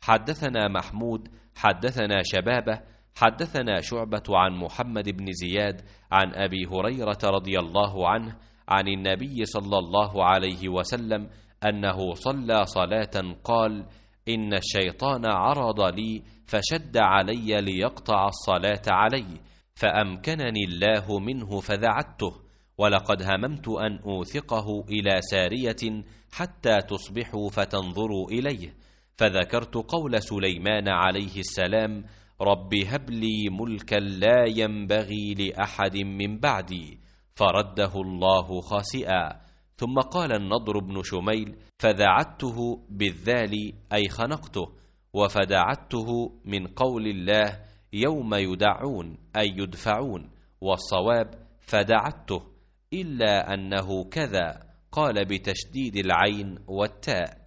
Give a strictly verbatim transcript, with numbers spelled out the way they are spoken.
حدثنا محمود حدثنا شبابة حدثنا شعبة عن محمد بن زياد عن أبي هريرة رضي الله عنه عن النبي صلى الله عليه وسلم أنه صلى صلاة قال: إن الشيطان عرض لي فشد علي ليقطع الصلاة علي، فأمكنني الله منه فذعته، ولقد هممت أن أوثقه إلى سارية حتى تصبحوا فتنظروا إليه، فذكرت قول سليمان عليه السلام: رب هب لي ملكا لا ينبغي لأحد من بعدي، فرده الله خاسئا. ثم قال النضر بن شميل: فذعته بالذال أي خنقته، وفدعته من قول الله يوم يدعون أي يدفعون، والصواب فدعته، إلا أنه كذا قال بتشديد العين والتاء.